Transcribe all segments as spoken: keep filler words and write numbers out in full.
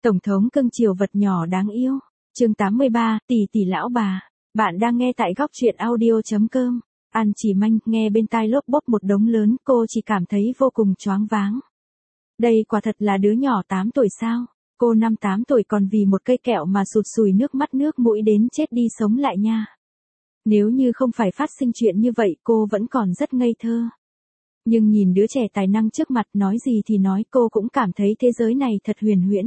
Tổng thống cưng chiều vật nhỏ đáng yêu. Chương tám mươi ba, tỷ tỷ lão bà. Bạn đang nghe tại góc truyện audio chấm com. An Chỉ Manh nghe bên tai lốp bốp một đống lớn, cô chỉ cảm thấy vô cùng choáng váng. Đây quả thật là đứa nhỏ tám tuổi sao? Cô năm tám tuổi còn vì một cây kẹo mà sụt sùi nước mắt nước mũi đến chết đi sống lại nha. Nếu như không phải phát sinh chuyện như vậy cô vẫn còn rất ngây thơ. Nhưng nhìn đứa trẻ tài năng trước mặt nói gì thì nói, cô cũng cảm thấy thế giới này thật huyền huyễn.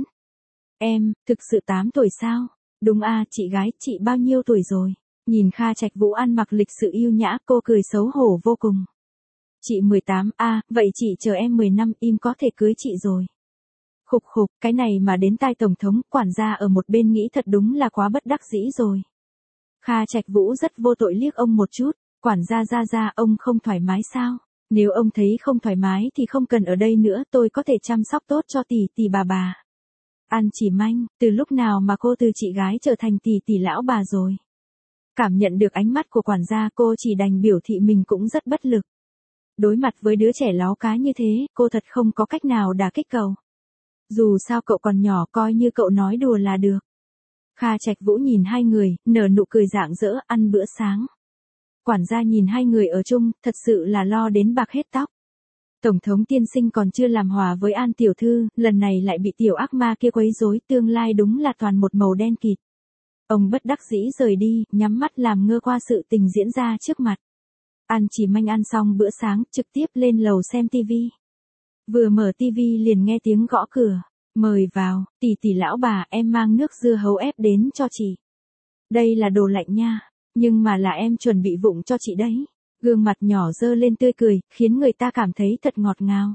Em, thực sự tám tuổi sao? Đúng à, chị gái, chị bao nhiêu tuổi rồi? Nhìn Kha Trạch Vũ ăn mặc lịch sự yêu nhã, cô cười xấu hổ vô cùng. Chị mười tám, à, vậy chị chờ em mười năm, im có thể cưới chị rồi. Khục khục, cái này mà đến tai Tổng thống, quản gia ở một bên nghĩ thật đúng là quá bất đắc dĩ rồi. Kha Trạch Vũ rất vô tội liếc ông một chút, quản gia ra ra, ông không thoải mái sao? Nếu ông thấy không thoải mái thì không cần ở đây nữa, tôi có thể chăm sóc tốt cho tỷ tỷ bà bà. An Chỉ Manh, từ lúc nào mà cô từ chị gái trở thành tỷ tỷ lão bà rồi? Cảm nhận được ánh mắt của quản gia, cô chỉ đành biểu thị mình cũng rất bất lực. Đối mặt với đứa trẻ láo cá như thế, cô thật không có cách nào đả kích cậu. Dù sao cậu còn nhỏ, coi như cậu nói đùa là được. Kha Trạch Vũ nhìn hai người, nở nụ cười rạng rỡ, ăn bữa sáng. Quản gia nhìn hai người ở chung, thật sự là lo đến bạc hết tóc. Tổng thống tiên sinh còn chưa làm hòa với An tiểu thư, lần này lại bị tiểu ác ma kia quấy rối, tương lai đúng là toàn một màu đen kịt. Ông bất đắc dĩ rời đi, nhắm mắt làm ngơ qua sự tình diễn ra trước mặt. An Chỉ Manh ăn xong bữa sáng, trực tiếp lên lầu xem tivi. Vừa mở tivi liền nghe tiếng gõ cửa. Mời vào, tỷ tỷ lão bà, em mang nước dưa hấu ép đến cho chị. Đây là đồ lạnh nha, nhưng mà là em chuẩn bị vụng cho chị đấy. Gương mặt nhỏ dơ lên tươi cười, khiến người ta cảm thấy thật ngọt ngào.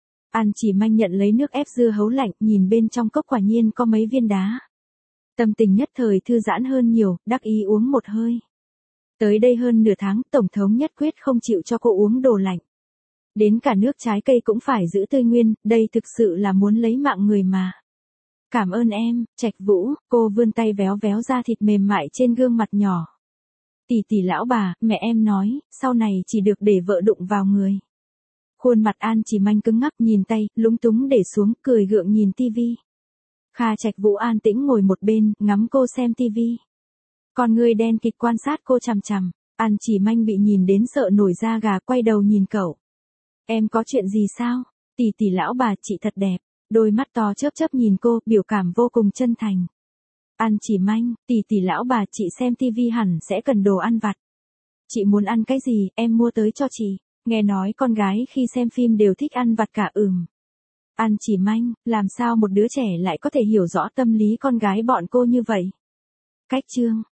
An Chỉ Manh nhận lấy nước ép dưa hấu lạnh, nhìn bên trong cốc quả nhiên có mấy viên đá. Tâm tình nhất thời thư giãn hơn nhiều, đắc ý uống một hơi. Tới đây hơn nửa tháng, Tổng thống nhất quyết không chịu cho cô uống đồ lạnh. Đến cả nước trái cây cũng phải giữ tươi nguyên, đây thực sự là muốn lấy mạng người mà. Cảm ơn em, Trạch Vũ, cô vươn tay véo véo da thịt mềm mại trên gương mặt nhỏ. Tỷ tỷ lão bà, mẹ em nói, sau này chỉ được để vợ đụng vào người. Khuôn mặt An Chỉ Manh cứng ngắc, nhìn tay, lúng túng để xuống, cười gượng nhìn tivi. Kha Trạch Vũ an tĩnh ngồi một bên, ngắm cô xem tivi. Con người đen kịt quan sát cô chằm chằm. An Chỉ Manh bị nhìn đến sợ nổi da gà, quay đầu nhìn cậu. Em có chuyện gì sao? Tỷ tỷ lão bà, chị thật đẹp. Đôi mắt to chớp chớp nhìn cô, biểu cảm vô cùng chân thành. An Chỉ Manh, tỷ tỷ lão bà, chị xem tivi hẳn sẽ cần đồ ăn vặt. Chị muốn ăn cái gì, em mua tới cho chị. Nghe nói con gái khi xem phim đều thích ăn vặt cả ừm. An Chỉ Manh, làm sao một đứa trẻ lại có thể hiểu rõ tâm lý con gái bọn cô như vậy? Cách chương.